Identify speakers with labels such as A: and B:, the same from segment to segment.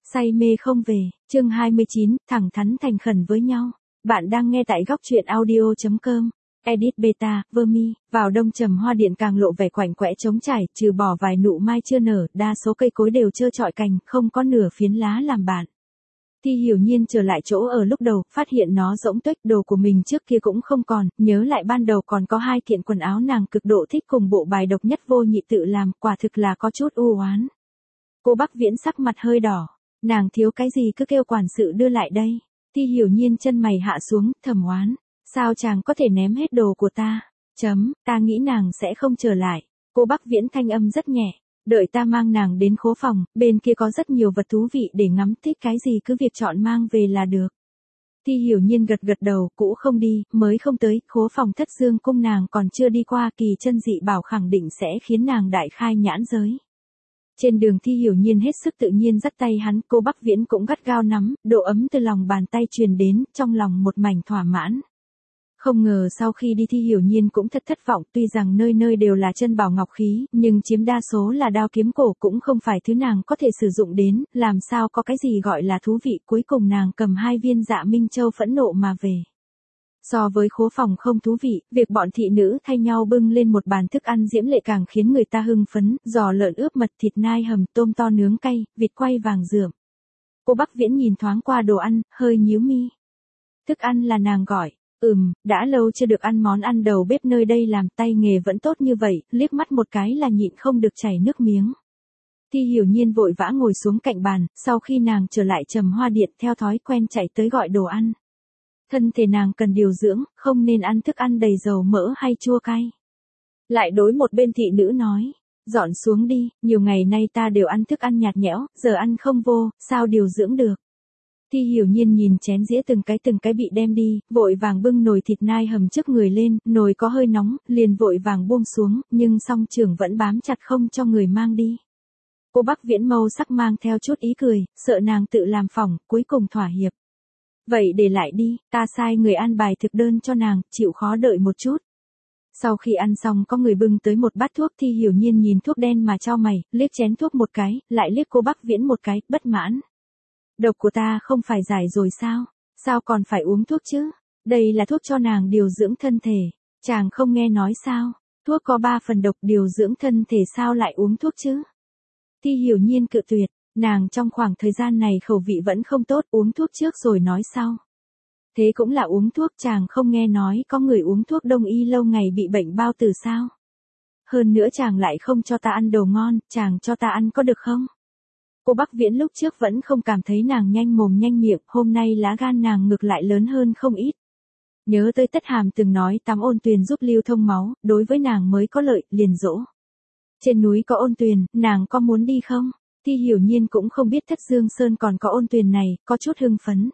A: Say mê không về, chương 29, thẳng thắn thành khẩn với nhau. Bạn đang nghe tại góc truyện audio.com. Edit beta, Vermi, vào đông trầm hoa điện càng lộ vẻ quạnh quẽ trống trải, trừ bỏ vài nụ mai chưa nở, đa số cây cối đều trơ trọi cành, không có nửa phiến lá làm bạn. Thi Hiểu Nhiên trở lại chỗ ở lúc đầu, phát hiện nó rỗng tuếch, đồ của mình trước kia cũng không còn, nhớ lại ban đầu còn có 2 kiện quần áo nàng cực độ thích cùng bộ bài độc nhất vô nhị tự làm, quả thực là có chút u oán. Cô Bắc Viễn sắc mặt hơi đỏ. Nàng thiếu cái gì cứ kêu quản sự đưa lại đây. Thi Hiểu Nhiên chân mày hạ xuống, thầm oán. Sao chàng có thể ném hết đồ của ta? Ta nghĩ nàng sẽ không trở lại. Cô Bắc Viễn thanh âm rất nhẹ. Đợi ta mang nàng đến khố phòng, bên kia có rất nhiều vật thú vị để ngắm, thích cái gì cứ việc chọn mang về là được. Thi Hiểu Nhiên gật gật đầu, cũ không đi, mới không tới, khố phòng Thất Dương cung nàng còn chưa đi qua, kỳ chân dị bảo khẳng định sẽ khiến nàng đại khai nhãn giới. Trên đường Thi Hiểu Nhiên hết sức tự nhiên dắt tay hắn, cô Bắc Viễn cũng gắt gao nắm, độ ấm từ lòng bàn tay truyền đến, trong lòng một mảnh thỏa mãn. Không ngờ sau khi đi Thi Hiểu Nhiên cũng thật thất vọng, tuy rằng nơi nơi đều là chân bảo ngọc khí, nhưng chiếm đa số là đao kiếm cổ cũng không phải thứ nàng có thể sử dụng đến, làm sao có cái gì gọi là thú vị, cuối cùng nàng cầm 2 viên Dạ Minh Châu phẫn nộ mà về. So với khố phòng không thú vị, việc bọn thị nữ thay nhau bưng lên một bàn thức ăn diễm lệ càng khiến người ta hưng phấn, giò lợn ướp mật, thịt nai hầm, tôm to nướng cay, vịt quay vàng rượm. Cô Bắc Viễn nhìn thoáng qua đồ ăn, hơi nhíu mi. Thức ăn là nàng gọi, đã lâu chưa được ăn món ăn đầu bếp nơi đây làm, tay nghề vẫn tốt như vậy, liếc mắt một cái là nhịn không được chảy nước miếng. Thi Hiểu Nhiên vội vã ngồi xuống cạnh bàn, sau khi nàng trở lại trầm hoa điện theo thói quen chạy tới gọi đồ ăn. Thân thể nàng cần điều dưỡng, không nên ăn thức ăn đầy dầu mỡ hay chua cay. Lại đối một bên thị nữ nói, dọn xuống đi, nhiều ngày nay ta đều ăn thức ăn nhạt nhẽo, giờ ăn không vô, sao điều dưỡng được. Thi Hiểu Nhiên nhìn chén dĩa từng cái bị đem đi, vội vàng bưng nồi thịt nai hầm trước người lên, nồi có hơi nóng, liền vội vàng buông xuống, nhưng song trưởng vẫn bám chặt không cho người mang đi. Cô Bắc Viễn mâu sắc mang theo chút ý cười, sợ nàng tự làm phỏng, cuối cùng thỏa hiệp. Vậy để lại đi, ta sai người an bài thực đơn cho nàng, chịu khó đợi một chút. Sau khi ăn xong có người bưng tới một bát thuốc, Thi Hiểu Nhiên nhìn thuốc đen mà chau mày, liếc chén thuốc một cái, lại liếc cô Bắc Viễn một cái, bất mãn. Độc của ta không phải giải rồi sao? Sao còn phải uống thuốc chứ? Đây là thuốc cho nàng điều dưỡng thân thể. Chàng không nghe nói sao? Thuốc có 3 phần độc, điều dưỡng thân thể sao lại uống thuốc chứ? Thi Hiểu Nhiên cự tuyệt. Nàng trong khoảng thời gian này khẩu vị vẫn không tốt, uống thuốc trước rồi nói sau. Thế cũng là uống thuốc, chàng không nghe nói có người uống thuốc đông y lâu ngày bị bệnh bao tử sao? Hơn nữa chàng lại không cho ta ăn đồ ngon, chàng cho ta ăn có được không? Cô Bắc Viễn lúc trước vẫn không cảm thấy nàng nhanh mồm nhanh miệng, hôm nay lá gan nàng ngược lại lớn hơn không ít. Nhớ tới Tất Hàm từng nói tắm ôn tuyền giúp lưu thông máu, đối với nàng mới có lợi, liền dỗ. Trên núi có ôn tuyền, nàng có muốn đi không? Thi Hiểu Nhiên cũng không biết Thất Dương Sơn còn có ôn tuyền này, có chút hưng phấn.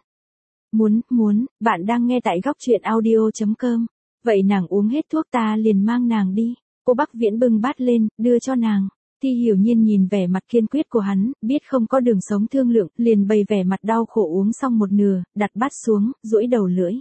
A: Muốn, bạn đang nghe tại góc truyện audio.com. Vậy nàng uống hết thuốc ta liền mang nàng đi. Cô Bắc Viễn bưng bát lên, đưa cho nàng. Thi Hiểu Nhiên nhìn vẻ mặt kiên quyết của hắn, biết không có đường sống thương lượng, liền bày vẻ mặt đau khổ uống xong một nửa, đặt bát xuống, duỗi đầu lưỡi.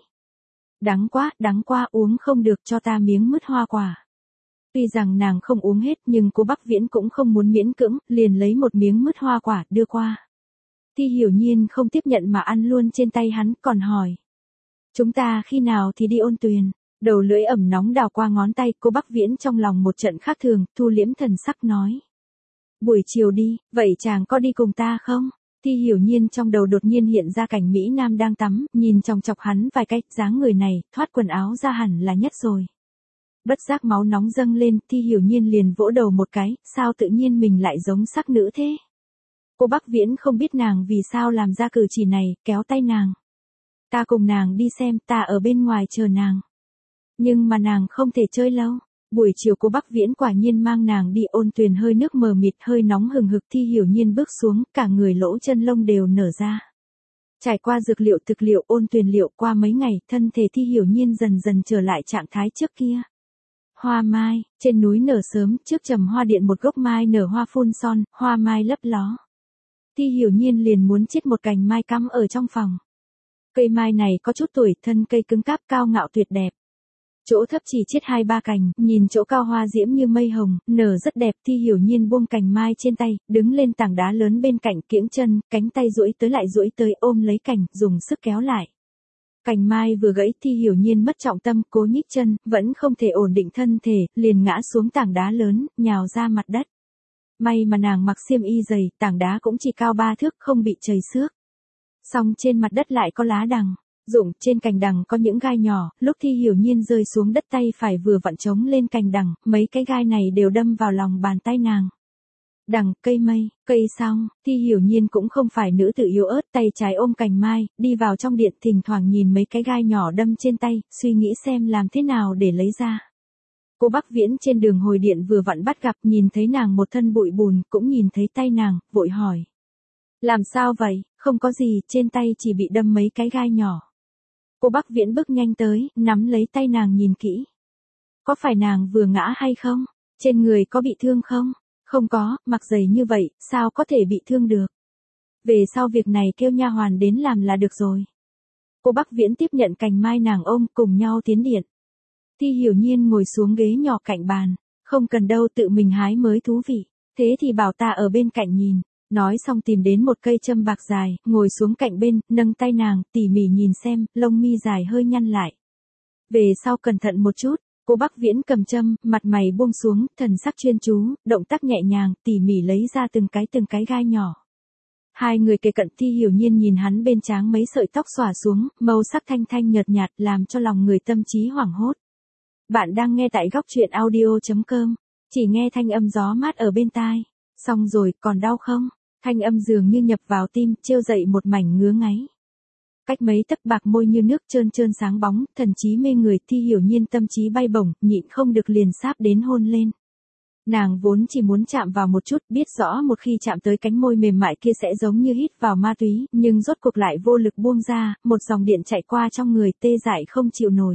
A: Đắng quá, uống không được, cho ta miếng mứt hoa quả. Tuy rằng nàng không uống hết nhưng cô Bắc Viễn cũng không muốn miễn cưỡng, liền lấy một miếng mứt hoa quả, đưa qua. Thi Hiểu Nhiên không tiếp nhận mà ăn luôn trên tay hắn, còn hỏi. Chúng ta khi nào thì đi ôn tuyền? Đầu lưỡi ẩm nóng đào qua ngón tay, cô Bắc Viễn trong lòng một trận khác thường, thu liễm thần sắc nói. Buổi chiều đi, vậy chàng có đi cùng ta không? Thi Hiểu Nhiên trong đầu đột nhiên hiện ra cảnh Mỹ Nam đang tắm, nhìn chòng chọc hắn vài cái, dáng người này, thoát quần áo ra hẳn là nhất rồi. Bất giác máu nóng dâng lên, Thi Hiểu Nhiên liền vỗ đầu một cái, sao tự nhiên mình lại giống sắc nữ thế? Cô Bắc Viễn không biết nàng vì sao làm ra cử chỉ này, kéo tay nàng. Ta cùng nàng đi xem, ta ở bên ngoài chờ nàng. Nhưng mà nàng không thể chơi lâu. Buổi chiều cô Bắc Viễn quả nhiên mang nàng đi, ôn tuyền hơi nước mờ mịt, hơi nóng hừng hực. Thi Hiểu Nhiên bước xuống, cả người lỗ chân lông đều nở ra. Trải qua dược liệu thực liệu, ôn tuyền liệu, qua mấy ngày, thân thể Thi Hiểu Nhiên dần dần trở lại trạng thái trước kia. Hoa mai, trên núi nở sớm, trước trầm hoa điện một gốc mai nở hoa phun son, hoa mai lấp ló. Thi Hiểu Nhiên liền muốn chiết một cành mai cắm ở trong phòng. Cây mai này có chút tuổi, thân cây cứng cáp cao ngạo tuyệt đẹp. Chỗ thấp chỉ chiết 2-3 cành, nhìn chỗ cao hoa diễm như mây hồng, nở rất đẹp. Thi Hiểu Nhiên buông cành mai trên tay, đứng lên tảng đá lớn bên cạnh, kiễng chân, cánh tay duỗi tới lại duỗi tới ôm lấy cành, dùng sức kéo lại. Cành mai vừa gãy, Thi Hiểu Nhiên mất trọng tâm, cố nhích chân, vẫn không thể ổn định thân thể, liền ngã xuống tảng đá lớn, nhào ra mặt đất. May mà nàng mặc xiêm y dày, tảng đá cũng chỉ cao 3 thước, không bị trầy xước. Song trên mặt đất lại có lá đằng, rụng, trên cành đằng có những gai nhỏ, lúc Thi Hiểu Nhiên rơi xuống đất tay phải vừa vặn chống lên cành đằng, mấy cái gai này đều đâm vào lòng bàn tay nàng. Đằng, cây mây, cây xong, Thi Hiểu Nhiên cũng không phải nữ tử yếu ớt, tay trái ôm cành mai, đi vào trong điện, thỉnh thoảng nhìn mấy cái gai nhỏ đâm trên tay, suy nghĩ xem làm thế nào để lấy ra. Cô Bắc Viễn trên đường hồi điện vừa vặn bắt gặp, nhìn thấy nàng một thân bụi bùn, cũng nhìn thấy tay nàng, vội hỏi. Làm sao vậy? Không có gì, trên tay chỉ bị đâm mấy cái gai nhỏ. Cô Bắc Viễn bước nhanh tới, nắm lấy tay nàng nhìn kỹ. Có phải nàng vừa ngã hay không? Trên người có bị thương không? Không có, mặc giày như vậy, sao có thể bị thương được? Về sau việc này kêu nha hoàn đến làm là được rồi. Cô Bắc Viễn tiếp nhận cành mai nàng ôm, cùng nhau tiến điện. Thi Hiểu Nhiên ngồi xuống ghế nhỏ cạnh bàn. Không cần đâu, tự mình hái mới thú vị. Thế thì bảo ta ở bên cạnh nhìn. Nói xong tìm đến một cây châm bạc dài, ngồi xuống cạnh bên, nâng tay nàng, tỉ mỉ nhìn xem, lông mi dài hơi nhăn lại. Về sau cẩn thận một chút, cô Bắc Viễn cầm châm, mặt mày buông xuống, thần sắc chuyên chú, động tác nhẹ nhàng, tỉ mỉ lấy ra từng cái gai nhỏ. Hai người kề cận, Thi Hiểu Nhiên nhìn hắn bên trán mấy sợi tóc xõa xuống, màu sắc thanh thanh nhợt nhạt, làm cho lòng người tâm trí hoảng hốt. Bạn đang nghe tại góc truyện audio.com, chỉ nghe thanh âm gió mát ở bên tai. Xong rồi, còn đau không? Thanh âm dường như nhập vào tim, trêu dậy một mảnh ngứa ngáy. Cách mấy tấc bạc môi như nước trơn trơn sáng bóng, thần trí mê người, Thi Hiểu Nhiên tâm trí bay bổng, nhịn không được liền sáp đến hôn lên. Nàng vốn chỉ muốn chạm vào một chút, biết rõ một khi chạm tới cánh môi mềm mại kia sẽ giống như hít vào ma túy, nhưng rốt cuộc lại vô lực buông ra, một dòng điện chạy qua trong người, tê dại không chịu nổi.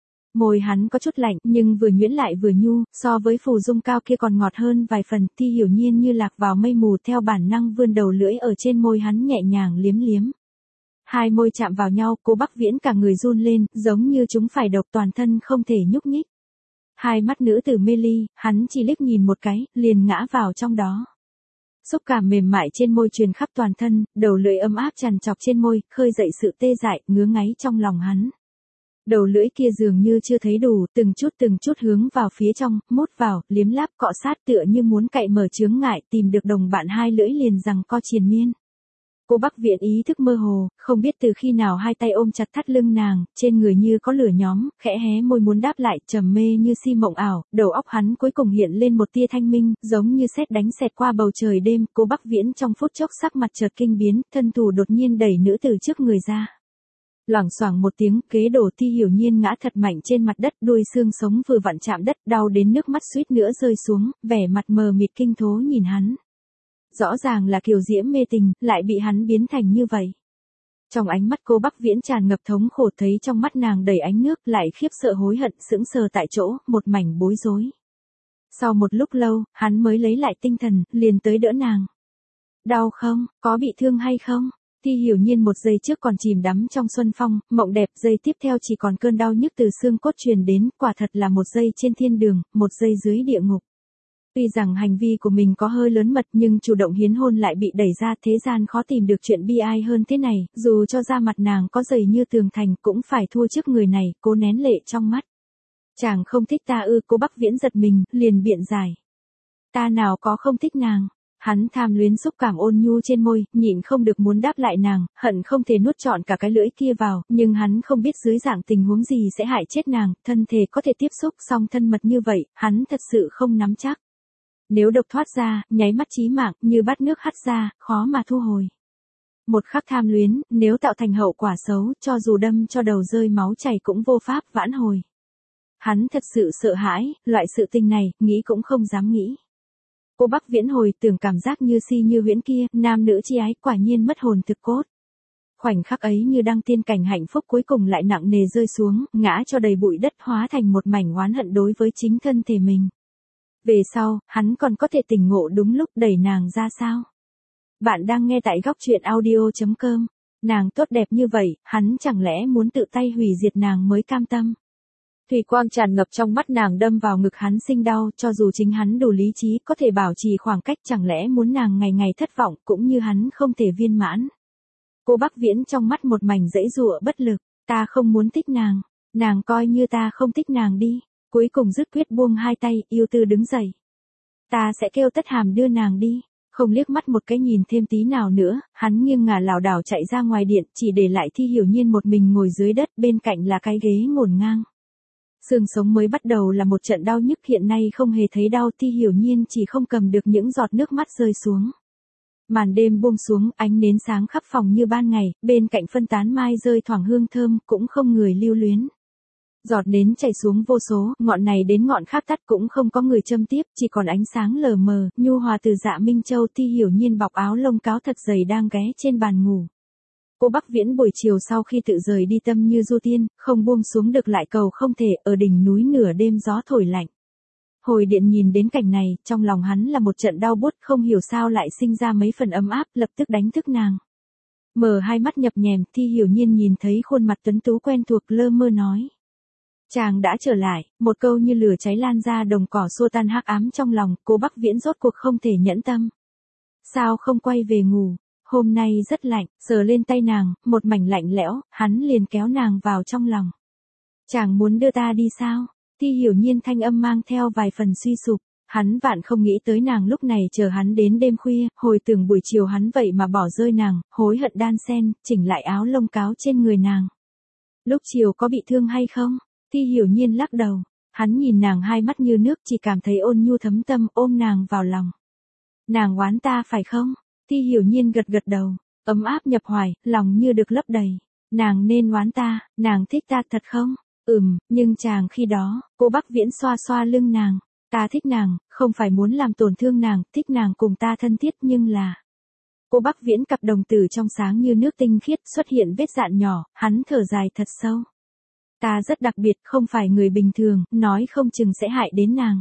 A: Môi hắn có chút lạnh, nhưng vừa nhuyễn lại vừa nhu, so với phù dung cao kia còn ngọt hơn vài phần. Thi Hiểu Nhiên như lạc vào mây mù, theo bản năng vươn đầu lưỡi ở trên môi hắn nhẹ nhàng liếm liếm. Hai môi chạm vào nhau, cô Bắc Viễn cả người run lên, giống như chúng phải độc, toàn thân không thể nhúc nhích. Hai mắt nữ tử mê ly, hắn chỉ liếc nhìn một cái, liền ngã vào trong đó. Xúc cảm mềm mại trên môi truyền khắp toàn thân, đầu lưỡi ấm áp trằn trọc trên môi, khơi dậy sự tê dại, ngứa ngáy trong lòng hắn. Đầu lưỡi kia dường như chưa thấy đủ, từng chút hướng vào phía trong, mút vào, liếm láp cọ sát tựa như muốn cạy mở chướng ngại, tìm được đồng bạn, hai lưỡi liền giằng co triền miên. Cô Bắc Viễn ý thức mơ hồ, không biết từ khi nào hai tay ôm chặt thắt lưng nàng, trên người như có lửa nhóm, khẽ hé môi muốn đáp lại, trầm mê như si mộng ảo, đầu óc hắn cuối cùng hiện lên một tia thanh minh, giống như sét đánh xẹt qua bầu trời đêm. Cô Bắc Viễn trong phút chốc sắc mặt chợt kinh biến, thân thủ đột nhiên đẩy nữ tử trước người ra. Loảng xoảng một tiếng, kế đổ, Thi Hiểu Nhiên ngã thật mạnh trên mặt đất, đuôi xương sống vừa vặn chạm đất, đau đến nước mắt suýt nữa rơi xuống, vẻ mặt mờ mịt kinh thố nhìn hắn. Rõ ràng là kiều diễm mê tình, lại bị hắn biến thành như vậy. Trong ánh mắt cô Bắc Viễn tràn ngập thống khổ, thấy trong mắt nàng đầy ánh nước, lại khiếp sợ hối hận, sững sờ tại chỗ, một mảnh bối rối. Sau một lúc lâu, hắn mới lấy lại tinh thần, liền tới đỡ nàng. Đau không? Có bị thương hay không? Thi Hiểu Nhiên một giây trước còn chìm đắm trong xuân phong, mộng đẹp, giây tiếp theo chỉ còn cơn đau nhức từ xương cốt truyền đến, quả thật là một giây trên thiên đường, một giây dưới địa ngục. Tuy rằng hành vi của mình có hơi lớn mật, nhưng chủ động hiến hôn lại bị đẩy ra, thế gian khó tìm được chuyện bi ai hơn thế này, dù cho da mặt nàng có dày như tường thành cũng phải thua trước người này, cố nén lệ trong mắt. Chàng không thích ta ư? Cô Bắc Viễn giật mình, liền biện giải. Ta nào có không thích nàng. Hắn tham luyến xúc cảm ôn nhu trên môi, nhịn không được muốn đáp lại nàng, hận không thể nuốt trọn cả cái lưỡi kia vào, nhưng hắn không biết dưới dạng tình huống gì sẽ hại chết nàng, thân thể có thể tiếp xúc song thân mật như vậy, hắn thật sự không nắm chắc. Nếu độc thoát ra, nháy mắt chí mạng, như bát nước hắt ra, khó mà thu hồi. Một khắc tham luyến, nếu tạo thành hậu quả xấu, cho dù đâm cho đầu rơi máu chảy cũng vô pháp vãn hồi. Hắn thật sự sợ hãi, loại sự tình này, nghĩ cũng không dám nghĩ. Cô Bắc Viễn hồi tưởng cảm giác như si như huyễn kia, nam nữ chi ái, quả nhiên mất hồn thực cốt. Khoảnh khắc ấy như đăng tiên cảnh hạnh phúc cuối cùng lại nặng nề rơi xuống, ngã cho đầy bụi đất, hóa thành một mảnh oán hận đối với chính thân thể mình. Về sau, hắn còn có thể tỉnh ngộ đúng lúc đẩy nàng ra sao? Bạn đang nghe tại góc truyện audio.com. Nàng tốt đẹp như vậy, hắn chẳng lẽ muốn tự tay hủy diệt nàng mới cam tâm? Thủy quang tràn ngập trong mắt nàng đâm vào ngực hắn sinh đau, cho dù chính hắn đủ lý trí có thể bảo trì khoảng cách, chẳng lẽ muốn nàng ngày ngày thất vọng cũng như hắn không thể viên mãn. Cô Bắc Viễn trong mắt một mảnh dãy dụa bất lực, ta không muốn thích nàng coi như ta không thích nàng đi, cuối cùng dứt quyết buông hai tay, yêu tư đứng dậy. Ta sẽ kêu Tất Hàm đưa nàng đi. Không liếc mắt một cái nhìn thêm tí nào nữa, hắn nghiêng ngả lảo đảo chạy ra ngoài điện, chỉ để lại Thi Hiểu Nhiên một mình ngồi dưới đất, bên cạnh là cái ghế ngổn ngang. Xương sống mới bắt đầu là một trận đau nhức, hiện nay không hề thấy đau, Thi Hiểu Nhiên chỉ không cầm được những giọt nước mắt rơi xuống. Màn đêm buông xuống, ánh nến sáng khắp phòng như ban ngày, bên cạnh phân tán mai rơi thoảng hương thơm, cũng không người lưu luyến. Giọt nến chảy xuống vô số, ngọn này đến ngọn khác tắt cũng không có người châm tiếp, chỉ còn ánh sáng lờ mờ, nhu hòa từ Dạ Minh Châu. Thi Hiểu Nhiên bọc áo lông cáo thật dày đang ghé trên bàn ngủ. Cô Bắc Viễn buổi chiều sau khi tự rời đi tâm như du tiên, không buông xuống được lại cầu không thể, ở đỉnh núi nửa đêm gió thổi lạnh. Hồi điện nhìn đến cảnh này, trong lòng hắn là một trận đau buốt, không hiểu sao lại sinh ra mấy phần ấm áp, lập tức đánh thức nàng. Mở hai mắt nhập nhèm, Thi Hiểu Nhiên nhìn thấy khuôn mặt tuấn tú quen thuộc, lơ mơ nói. Chàng đã trở lại, một câu như lửa cháy lan ra đồng cỏ, xua tan hắc ám trong lòng. Cô Bắc Viễn rốt cuộc không thể nhẫn tâm. Sao không quay về ngủ, hôm nay rất lạnh, sờ lên tay nàng, một mảnh lạnh lẽo, hắn liền kéo nàng vào trong lòng. Chàng muốn đưa ta đi sao? Thi Hiểu Nhiên thanh âm mang theo vài phần suy sụp, hắn vạn không nghĩ tới nàng lúc này chờ hắn đến đêm khuya, hồi tưởng buổi chiều hắn vậy mà bỏ rơi nàng, hối hận đan sen, chỉnh lại áo lông cáo trên người nàng. Lúc chiều có bị thương hay không? Thi Hiểu Nhiên lắc đầu, hắn nhìn nàng hai mắt như nước, chỉ cảm thấy ôn nhu thấm tâm, ôm nàng vào lòng. Nàng oán ta phải không? Thi Hiểu Nhiên gật gật đầu, ấm áp nhập hoài, lòng như được lấp đầy. Nàng nên oán ta, nàng thích ta thật không? Nhưng chàng khi đó, cô Bắc Viễn xoa xoa lưng nàng. Ta thích nàng, không phải muốn làm tổn thương nàng, thích nàng cùng ta thân thiết, nhưng là... Cô Bắc Viễn cặp đồng tử trong sáng như nước tinh khiết, xuất hiện vết dạn nhỏ, hắn thở dài thật sâu. Ta rất đặc biệt, không phải người bình thường, nói không chừng sẽ hại đến nàng.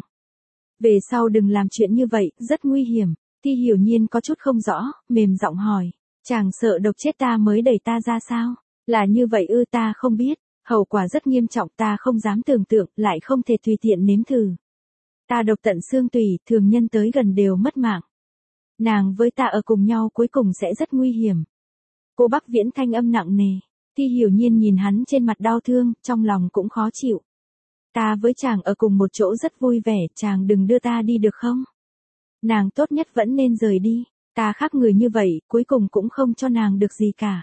A: Về sau đừng làm chuyện như vậy, rất nguy hiểm. Thi Hiểu Nhiên có chút không rõ, mềm giọng hỏi. Chàng sợ độc chết ta mới đẩy ta ra sao? Là như vậy ư? Ta không biết. Hậu quả rất nghiêm trọng, ta không dám tưởng tượng, lại không thể tùy tiện nếm thử. Ta độc tận xương tủy, thường nhân tới gần đều mất mạng. Nàng với ta ở cùng nhau cuối cùng sẽ rất nguy hiểm. Cô Bắc Viễn thanh âm nặng nề. Thi Hiểu Nhiên nhìn hắn trên mặt đau thương, trong lòng cũng khó chịu. Ta với chàng ở cùng một chỗ rất vui vẻ, chàng đừng đưa ta đi được không? Nàng tốt nhất vẫn nên rời đi, ta khác người như vậy, cuối cùng cũng không cho nàng được gì cả.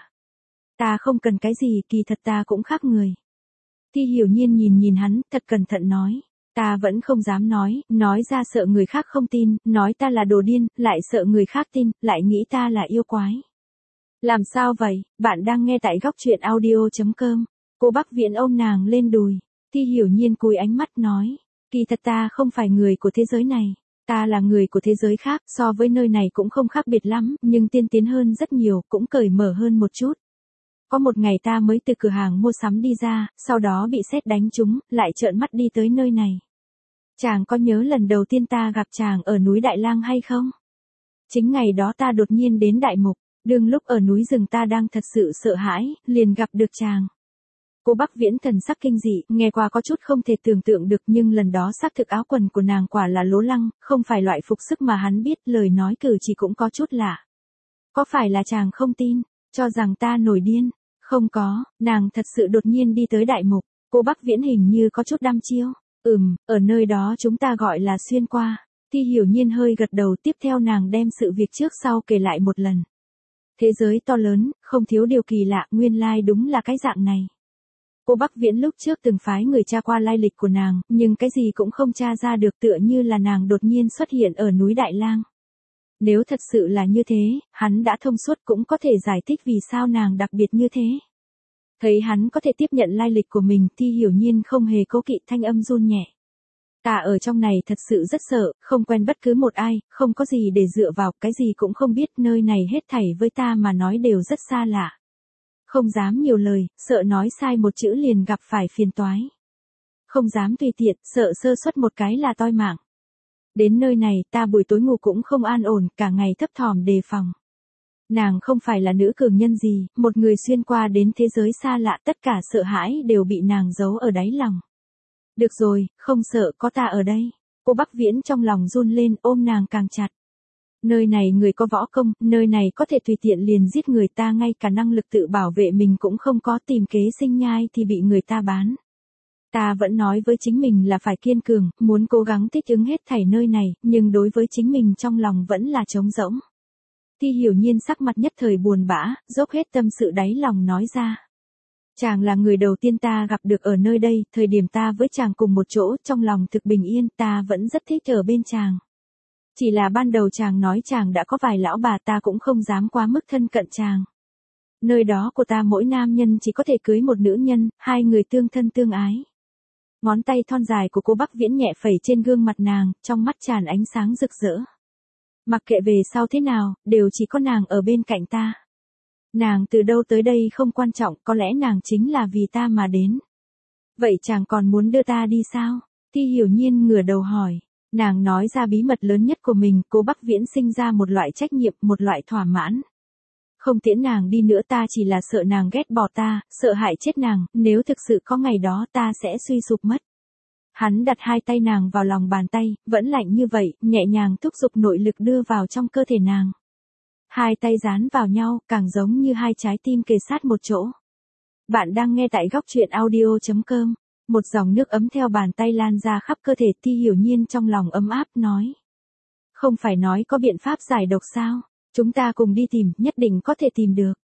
A: Ta không cần cái gì, kỳ thật ta cũng khác người. Thi Hiểu Nhiên nhìn hắn, thật cẩn thận nói. Ta vẫn không dám nói ra sợ người khác không tin, nói ta là đồ điên, lại sợ người khác tin, lại nghĩ ta là yêu quái. Làm sao vậy? Bạn đang nghe tại góc truyện audio.com. Cô Bắc Viễn ôm nàng lên đùi. Thi Hiểu Nhiên cúi ánh mắt nói. Kỳ thật ta không phải người của thế giới này. Ta là người của thế giới khác, so với nơi này cũng không khác biệt lắm, nhưng tiên tiến hơn rất nhiều, cũng cởi mở hơn một chút. Có một ngày ta mới từ cửa hàng mua sắm đi ra, sau đó bị sét đánh trúng, lại trợn mắt đi tới nơi này. Chàng có nhớ lần đầu tiên ta gặp chàng ở núi Đại Lang hay không? Chính ngày đó ta đột nhiên đến Đại Mục, đương lúc ở núi rừng ta đang thật sự sợ hãi, liền gặp được chàng. Cô Bắc Viễn thần sắc kinh dị, nghe qua có chút không thể tưởng tượng được, nhưng lần đó xác thực áo quần của nàng quả là lố lăng, không phải loại phục sức mà hắn biết, lời nói cử chỉ cũng có chút lạ. Có phải là chàng không tin, cho rằng ta nổi điên? Không có, nàng thật sự đột nhiên đi tới Đại Mục. Cô Bắc Viễn hình như có chút đăm chiêu. Ở nơi đó chúng ta gọi là xuyên qua. Thi Hiểu Nhiên hơi gật đầu, tiếp theo nàng đem sự việc trước sau kể lại một lần. Thế giới to lớn, không thiếu điều kỳ lạ, nguyên lai đúng là cái dạng này. Cô Bắc Viễn lúc trước từng phái người tra qua lai lịch của nàng, nhưng cái gì cũng không tra ra được, tựa như là nàng đột nhiên xuất hiện ở núi Đại Lang. Nếu thật sự là như thế, hắn đã thông suốt, cũng có thể giải thích vì sao nàng đặc biệt như thế. Thấy hắn có thể tiếp nhận lai lịch của mình, Thi Hiểu Nhiên không hề cố kỵ, thanh âm run nhẹ. Ta ở trong này thật sự rất sợ, không quen bất cứ một ai, không có gì để dựa vào, cái gì cũng không biết, nơi này hết thảy với ta mà nói đều rất xa lạ. Không dám nhiều lời, sợ nói sai một chữ liền gặp phải phiền toái. Không dám tùy tiện, sợ sơ suất một cái là toi mạng. Đến nơi này, ta buổi tối ngủ cũng không an ổn, cả ngày thấp thỏm đề phòng. Nàng không phải là nữ cường nhân gì, một người xuyên qua đến thế giới xa lạ, tất cả sợ hãi đều bị nàng giấu ở đáy lòng. Được rồi, không sợ, có ta ở đây. Cô Bắc Viễn trong lòng run lên, ôm nàng càng chặt. Nơi này người có võ công, nơi này có thể tùy tiện liền giết người ta, ngay cả năng lực tự bảo vệ mình cũng không có, tìm kế sinh nhai thì bị người ta bán. Ta vẫn nói với chính mình là phải kiên cường, muốn cố gắng thích ứng hết thảy nơi này, nhưng đối với chính mình trong lòng vẫn là trống rỗng. Thi Hiểu Nhiên sắc mặt nhất thời buồn bã, dốc hết tâm sự đáy lòng nói ra. Chàng là người đầu tiên ta gặp được ở nơi đây, thời điểm ta với chàng cùng một chỗ, trong lòng thực bình yên, ta vẫn rất thích ở bên chàng. Chỉ là ban đầu chàng nói chàng đã có vài lão bà, ta cũng không dám quá mức thân cận chàng. Nơi đó của ta mỗi nam nhân chỉ có thể cưới một nữ nhân, hai người tương thân tương ái. Ngón tay thon dài của cô Bắc Viễn nhẹ phẩy trên gương mặt nàng, trong mắt tràn ánh sáng rực rỡ. Mặc kệ về sau thế nào, đều chỉ có nàng ở bên cạnh ta. Nàng từ đâu tới đây không quan trọng, có lẽ nàng chính là vì ta mà đến. Vậy chàng còn muốn đưa ta đi sao? Thi Hiểu Nhiên ngửa đầu hỏi. Nàng nói ra bí mật lớn nhất của mình, cô Bắc Viễn sinh ra một loại trách nhiệm, một loại thỏa mãn. Không tiễn nàng đi nữa, ta chỉ là sợ nàng ghét bỏ ta, sợ hại chết nàng, nếu thực sự có ngày đó ta sẽ suy sụp mất. Hắn đặt hai tay nàng vào lòng bàn tay, vẫn lạnh như vậy, nhẹ nhàng thúc giục nội lực đưa vào trong cơ thể nàng. Hai tay dán vào nhau, càng giống như hai trái tim kề sát một chỗ. Bạn đang nghe tại góc truyện audio.com. Một dòng nước ấm theo bàn tay lan ra khắp cơ thể. Thi Hiểu Nhiên trong lòng ấm áp nói. Không phải nói có biện pháp giải độc sao? Chúng ta cùng đi tìm, nhất định có thể tìm được.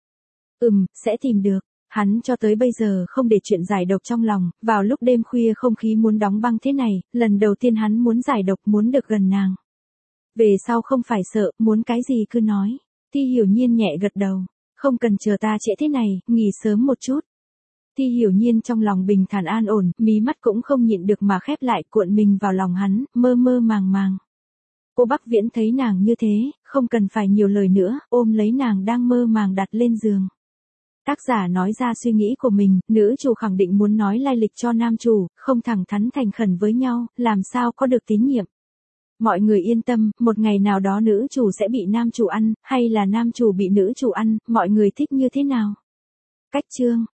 A: Sẽ tìm được. Hắn cho tới bây giờ không để chuyện giải độc trong lòng, vào lúc đêm khuya không khí muốn đóng băng thế này, lần đầu tiên hắn muốn giải độc, muốn được gần nàng. Về sau không phải sợ, muốn cái gì cứ nói. Thi Hiểu Nhiên nhẹ gật đầu. Không cần chờ ta trễ thế này, nghỉ sớm một chút. Thi Hiểu Nhiên trong lòng bình thản an ổn, mí mắt cũng không nhịn được mà khép lại, cuộn mình vào lòng hắn, mơ mơ màng màng. Cô Bắc Viễn thấy nàng như thế, không cần phải nhiều lời nữa, ôm lấy nàng đang mơ màng đặt lên giường. Tác giả nói ra suy nghĩ của mình, nữ chủ khẳng định muốn nói lai lịch cho nam chủ, không thẳng thắn thành khẩn với nhau, làm sao có được tín nhiệm. Mọi người yên tâm, một ngày nào đó nữ chủ sẽ bị nam chủ ăn, hay là nam chủ bị nữ chủ ăn, mọi người thích như thế nào? Cách chương